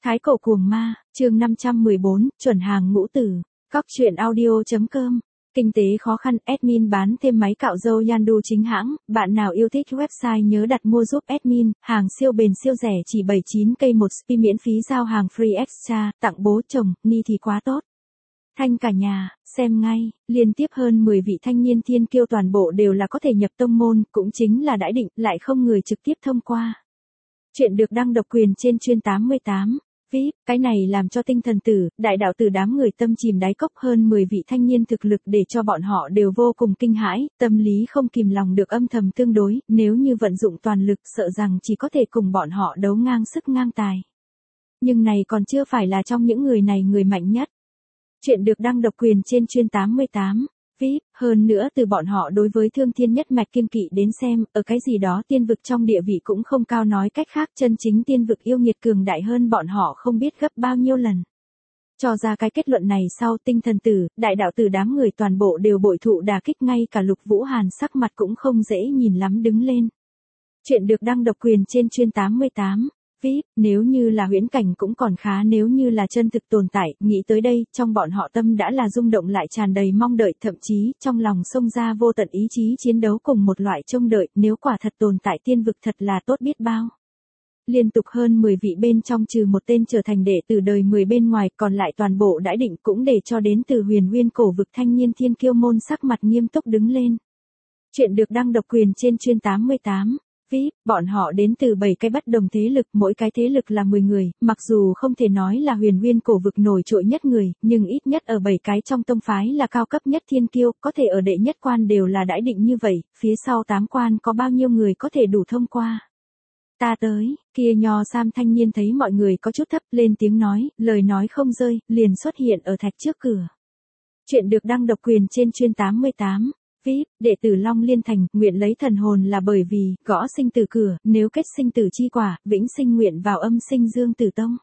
Thái cổ cuồng ma, chương 514, chuẩn hàng ngũ tử. Cóc truyện audio.com. Kinh tế khó khăn, admin bán thêm máy cạo râu Yandu chính hãng. Bạn nào yêu thích website nhớ đặt mua giúp admin. Hàng siêu bền siêu rẻ chỉ 79k một spi, miễn phí giao hàng free extra. Tặng bố chồng, ni thì quá tốt. Thanh cả nhà, xem ngay. Liên tiếp hơn 10 vị thanh niên thiên kiêu toàn bộ đều là có thể nhập tông môn, cũng chính là đãi định, lại không người trực tiếp thông qua. Chuyện được đăng độc quyền trên chuyên 88. VIP, cái này làm cho tinh thần tử, đại đạo tử đám người tâm chìm đáy cốc. Hơn 10 vị thanh niên thực lực để cho bọn họ đều vô cùng kinh hãi, tâm lý không kìm lòng được âm thầm tương đối, nếu như vận dụng toàn lực sợ rằng chỉ có thể cùng bọn họ đấu ngang sức ngang tài. Nhưng này còn chưa phải là trong những người này người mạnh nhất. Chuyện được đăng độc quyền trên chuyên 88. VIP, hơn nữa từ bọn họ đối với thương thiên nhất mạch kiêng kỵ đến xem, ở cái gì đó tiên vực trong địa vị cũng không cao, nói cách khác chân chính tiên vực yêu nghiệt cường đại hơn bọn họ không biết gấp bao nhiêu lần. Cho ra cái kết luận này sau, tinh thần tử, đại đạo tử đám người toàn bộ đều bội thụ đả kích, ngay cả Lục Vũ Hàn sắc mặt cũng không dễ nhìn lắm đứng lên. Chuyện được đăng độc quyền trên chuyên 88. VIP, nếu như là huyễn cảnh cũng còn khá, nếu như là chân thực tồn tại, nghĩ tới đây, trong bọn họ tâm đã là rung động lại tràn đầy mong đợi, thậm chí, trong lòng xông ra vô tận ý chí chiến đấu cùng một loại trông đợi, nếu quả thật tồn tại tiên vực thật là tốt biết bao. Liên tục hơn 10 vị bên trong trừ một tên trở thành đệ tử đời 10 bên ngoài, còn lại toàn bộ đãi định cũng để cho đến từ huyền nguyên cổ vực thanh niên thiên kiêu môn sắc mặt nghiêm túc đứng lên. Chuyện được đăng độc quyền trên chuyên 88. VIP, bọn họ đến từ 7 cái bất đồng thế lực, mỗi cái thế lực là 10 người, mặc dù không thể nói là huyền nguyên cổ vực nổi trội nhất người, nhưng ít nhất ở 7 cái trong tông phái là cao cấp nhất thiên kiêu, có thể ở đệ nhất quan đều là đãi định như vậy, phía sau 8 quan có bao nhiêu người có thể đủ thông qua. Ta tới, kia nho sam thanh niên thấy mọi người có chút thấp, lên tiếng nói, lời nói không rơi, liền xuất hiện ở thạch trước cửa. Chuyện được đăng độc quyền trên chuyên 88. VIP, đệ tử Long Liên Thành, nguyện lấy thần hồn là bởi vì, gõ sinh tử cửa, nếu kết sinh tử chi quả, vĩnh sinh nguyện vào âm sinh dương tử tông.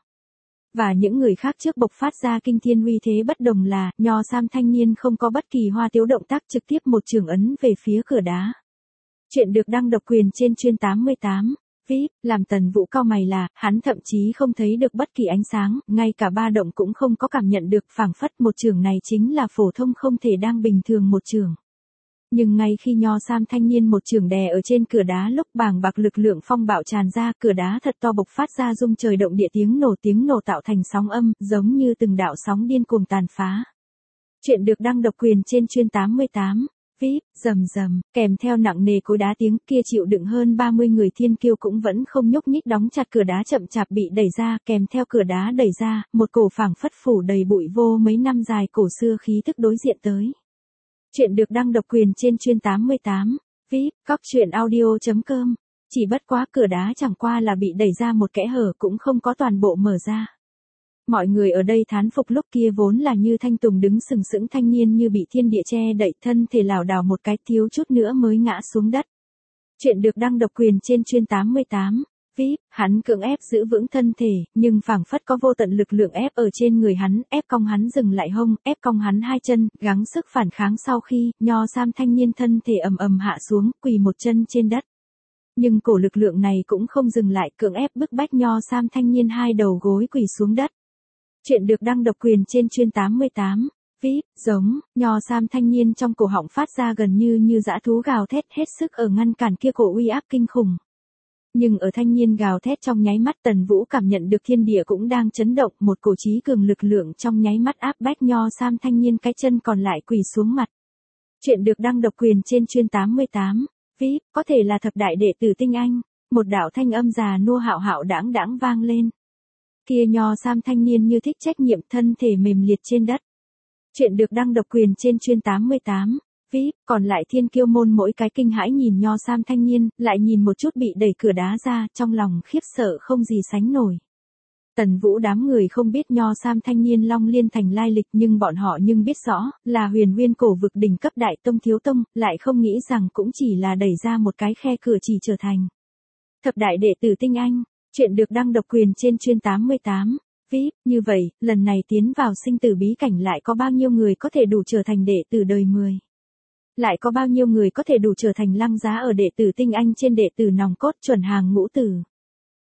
Và những người khác trước bộc phát ra kinh thiên uy thế bất đồng là, nho sam thanh niên không có bất kỳ hoa tiếu động tác, trực tiếp một trường ấn về phía cửa đá. Chuyện được đăng độc quyền trên chuyên 88. VIP, làm Tần Vũ cau mày là, hắn thậm chí không thấy được bất kỳ ánh sáng, ngay cả ba động cũng không có cảm nhận được, phảng phất một trường này chính là phổ thông không thể đang bình thường một trường. Nhưng ngay khi nho sam thanh niên một trường đè ở trên cửa đá lúc bàng bạc lực lượng phong bạo tràn ra, cửa đá thật to bộc phát ra rung trời động địa tiếng nổ tạo thành sóng âm, giống như từng đạo sóng điên cuồng tàn phá. Chuyện được đăng độc quyền trên chuyên 88. VIP, rầm rầm, kèm theo nặng nề cối đá tiếng kia chịu đựng hơn 30 người thiên kiêu cũng vẫn không nhúc nhích, đóng chặt cửa đá chậm chạp bị đẩy ra, kèm theo cửa đá đẩy ra, một cổ phảng phất phủ đầy bụi vô mấy năm dài cổ xưa khí thức đối diện tới. Chuyện được đăng độc quyền trên chuyên 88. VIP, cóc truyện audio.com. Chỉ bất quá cửa đá chẳng qua là bị đẩy ra một kẽ hở, cũng không có toàn bộ mở ra. Mọi người ở đây thán phục, lúc kia vốn là như thanh tùng đứng sừng sững thanh niên như bị thiên địa che đậy, thân thể lảo đảo một cái, thiếu chút nữa mới ngã xuống đất. Chuyện được đăng độc quyền trên chuyên 88. VIP, hắn cưỡng ép giữ vững thân thể, nhưng phảng phất có vô tận lực lượng ép ở trên người hắn, ép cong hắn dừng lại hông, ép cong hắn hai chân, gắng sức phản kháng, sau khi, nho sam thanh niên thân thể ầm ầm hạ xuống, quỳ một chân trên đất. Nhưng cổ lực lượng này cũng không dừng lại, cưỡng ép bức bách nho sam thanh niên hai đầu gối quỳ xuống đất. Chuyện được đăng độc quyền trên chuyên 88. VIP, giống, nho sam thanh niên trong cổ họng phát ra gần như dã thú gào thét, hết sức ở ngăn cản kia cổ uy áp kinh khủng. Nhưng ở thanh niên gào thét trong nháy mắt, Tần Vũ cảm nhận được thiên địa cũng đang chấn động, một cổ chí cường lực lượng trong nháy mắt áp bách nho sam thanh niên cái chân còn lại quỳ xuống mặt. Chuyện được đăng độc quyền trên chuyên 88. VIP, có thể là thập đại đệ tử tinh anh. Một đạo thanh âm già nua hạo hạo đãng đãng vang lên. Kia nho sam thanh niên như thích trách nhiệm, thân thể mềm liệt trên đất. Chuyện được đăng độc quyền trên chuyên 88. VIP, còn lại thiên kiêu môn mỗi cái kinh hãi nhìn nho sam thanh niên, lại nhìn một chút bị đẩy cửa đá ra, trong lòng khiếp sợ không gì sánh nổi. Tần Vũ đám người không biết nho sam thanh niên Long Liên Thành lai lịch, nhưng bọn họ biết rõ, là huyền nguyên cổ vực đỉnh cấp đại tông thiếu tông, lại không nghĩ rằng cũng chỉ là đẩy ra một cái khe cửa chỉ trở thành thập đại đệ tử tinh anh. Chuyện được đăng độc quyền trên chuyên 88. VIP, như vậy, lần này tiến vào sinh tử bí cảnh lại có bao nhiêu người có thể đủ trở thành đệ tử đời 10? Lại có bao nhiêu người có thể đủ trở thành lăng giá ở đệ tử tinh anh trên đệ tử nòng cốt chuẩn hàng ngũ tử?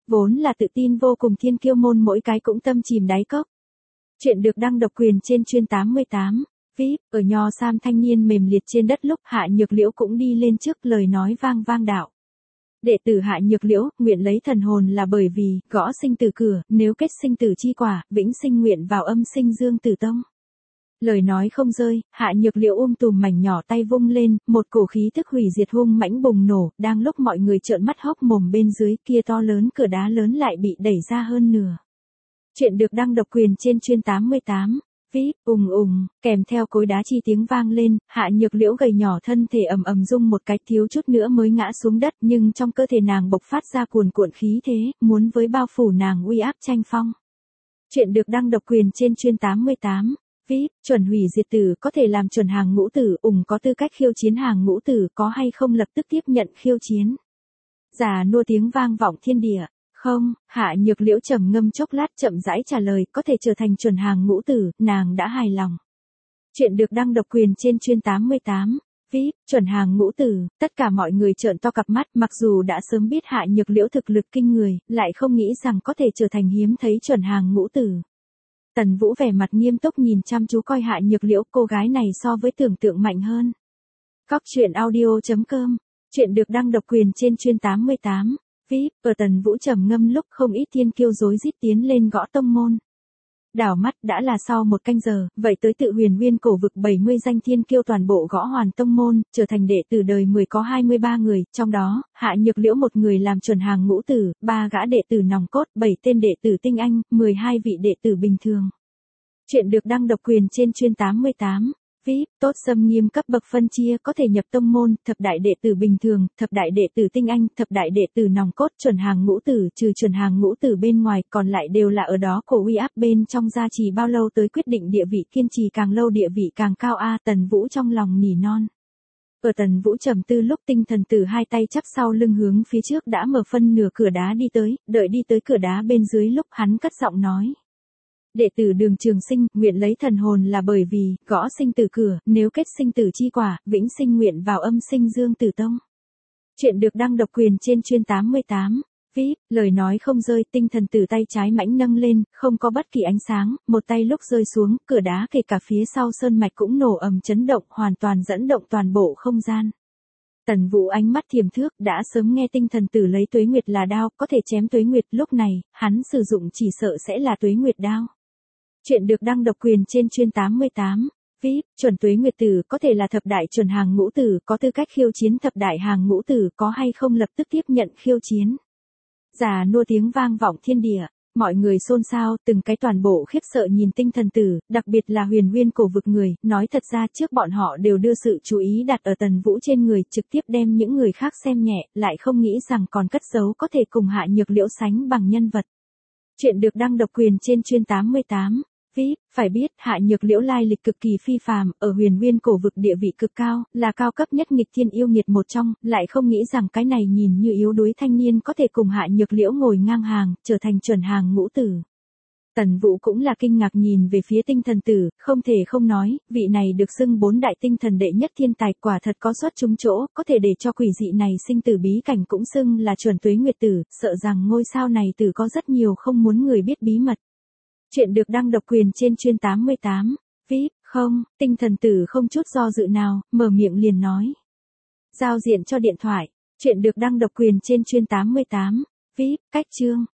Vốn là tự tin vô cùng thiên kiêu môn mỗi cái cũng tâm chìm đáy cốc. Chuyện được đăng độc quyền trên chuyên 88. VIP, ở nho sam thanh niên mềm liệt trên đất lúc Hạ Nhược Liễu cũng đi lên trước lời nói vang vang đạo. Đệ tử Hạ Nhược Liễu, nguyện lấy thần hồn là bởi vì, gõ sinh tử cửa, nếu kết sinh tử chi quả, vĩnh sinh nguyện vào âm sinh dương tử tông. Lời nói không rơi, Hạ Nhược Liễu tùm mảnh nhỏ tay vung lên, một cổ khí thức hủy diệt hung mãnh bùng nổ, đang lúc mọi người trợn mắt hốc mồm bên dưới kia to lớn cửa đá lớn lại bị đẩy ra hơn nửa. Chuyện được đăng độc quyền trên chuyên 88. VIP, kèm theo cối đá chi tiếng vang lên, Hạ Nhược Liễu gầy nhỏ thân thể ầm ầm rung một cái thiếu chút nữa mới ngã xuống đất nhưng trong cơ thể nàng bộc phát ra cuồn cuộn khí thế, muốn với bao phủ nàng uy áp tranh phong. Chuyện được đăng độc quyền trên chuyên 88. VIP, chuẩn hủy diệt tử có thể làm chuẩn hàng ngũ tử, có tư cách khiêu chiến hàng ngũ tử có hay không lập tức tiếp nhận khiêu chiến. Già nua tiếng vang vọng thiên địa. Không, Hạ Nhược Liễu trầm ngâm chốc lát chậm rãi trả lời, có thể trở thành chuẩn hàng ngũ tử, nàng đã hài lòng. Chuyện được đăng độc quyền trên chuyên 88. VIP, chuẩn hàng ngũ tử, tất cả mọi người trợn to cặp mắt, mặc dù đã sớm biết Hạ Nhược Liễu thực lực kinh người, lại không nghĩ rằng có thể trở thành hiếm thấy chuẩn hàng ngũ tử. Tần Vũ vẻ mặt nghiêm túc nhìn chăm chú coi Hạ Nhược Liễu, cô gái này so với tưởng tượng mạnh hơn. Cóc truyện audio.com. Chuyện được đăng độc quyền trên chuyên 88. VIP, ở Tần Vũ trầm ngâm lúc không ít thiên kiêu rối rít tiến lên gõ tông môn. Đảo mắt đã là sau một canh giờ, vậy tới tự huyền nguyên cổ vực 70 danh thiên kiêu toàn bộ gõ hoàn tông môn, trở thành đệ tử đời 10 có 23 người, trong đó, Hạ Nhược Liễu một người làm chuẩn hàng ngũ tử, 3 gã đệ tử nòng cốt, 7 tên đệ tử tinh anh, 12 vị đệ tử bình thường. Chuyện được đăng độc quyền trên chuyên 88. VIP, tốt xâm nghiêm cấp bậc phân chia có thể nhập tông môn, thập đại đệ tử bình thường, thập đại đệ tử tinh anh, thập đại đệ tử nòng cốt, chuẩn hàng ngũ tử, trừ chuẩn hàng ngũ tử bên ngoài, còn lại đều là ở đó cổ uy áp bên trong gia trì bao lâu tới quyết định địa vị, kiên trì càng lâu địa vị càng cao a. Tần Vũ trong lòng nỉ non. Ở Tần Vũ trầm tư lúc tinh thần tử hai tay chắp sau lưng hướng phía trước đã mở phân nửa cửa đá đi tới, đợi đi tới cửa đá bên dưới lúc hắn cất giọng nói. Đệ tử Đường Trường Sinh, nguyện lấy thần hồn là bởi vì, gõ sinh tử cửa, nếu kết sinh tử chi quả, vĩnh sinh nguyện vào âm sinh dương tử tông. Chuyện được đăng độc quyền trên chuyên 88. VIP, lời nói không rơi, tinh thần tử tay trái mãnh nâng lên, không có bất kỳ ánh sáng, một tay lúc rơi xuống, cửa đá kể cả phía sau sơn mạch cũng nổ ầm chấn động, hoàn toàn dẫn động toàn bộ không gian. Tần Vũ ánh mắt thiềm thước, đã sớm nghe tinh thần tử lấy tuế nguyệt là đao, có thể chém tuế nguyệt, lúc này, hắn sử dụng chỉ sợ sẽ là tuế nguyệt đao. Chuyện được đăng độc quyền trên chuyên 88. VIP, chuẩn tuế nguyệt tử có thể là thập đại chuẩn hàng ngũ tử, có tư cách khiêu chiến thập đại hàng ngũ tử có hay không lập tức tiếp nhận khiêu chiến. Già nua tiếng vang vọng thiên địa, mọi người xôn xao, từng cái toàn bộ khiếp sợ nhìn tinh thần tử, đặc biệt là huyền nguyên cổ vực người, nói thật ra trước bọn họ đều đưa sự chú ý đặt ở Tần Vũ trên người, trực tiếp đem những người khác xem nhẹ, lại không nghĩ rằng còn cất giấu có thể cùng Hạ Nhược Liễu sánh bằng nhân vật. Chuyện được đăng độc quyền trên chuyên 88. VIP, phải biết, Hạ Nhược Liễu lai lịch cực kỳ phi phàm, ở huyền nguyên cổ vực địa vị cực cao, là cao cấp nhất nghịch thiên yêu nghiệt một trong, lại không nghĩ rằng cái này nhìn như yếu đuối thanh niên có thể cùng Hạ Nhược Liễu ngồi ngang hàng, trở thành chuẩn hàng ngũ tử. Tần Vũ cũng là kinh ngạc nhìn về phía tinh thần tử, không thể không nói, vị này được xưng 4 đại tinh thần đệ nhất thiên tài, quả thật có xuất chúng chỗ, có thể để cho quỷ dị này sinh tử bí cảnh cũng xưng là chuẩn tuế nguyệt tử, sợ rằng ngôi sao này tử có rất nhiều không muốn người biết bí mật. Chuyện được đăng độc quyền trên chuyên 88. VIP, không, tinh thần tử không chút do dự nào, mở miệng liền nói. Giao diện cho điện thoại. Chuyện được đăng độc quyền trên chuyên 88. VIP, cách chương.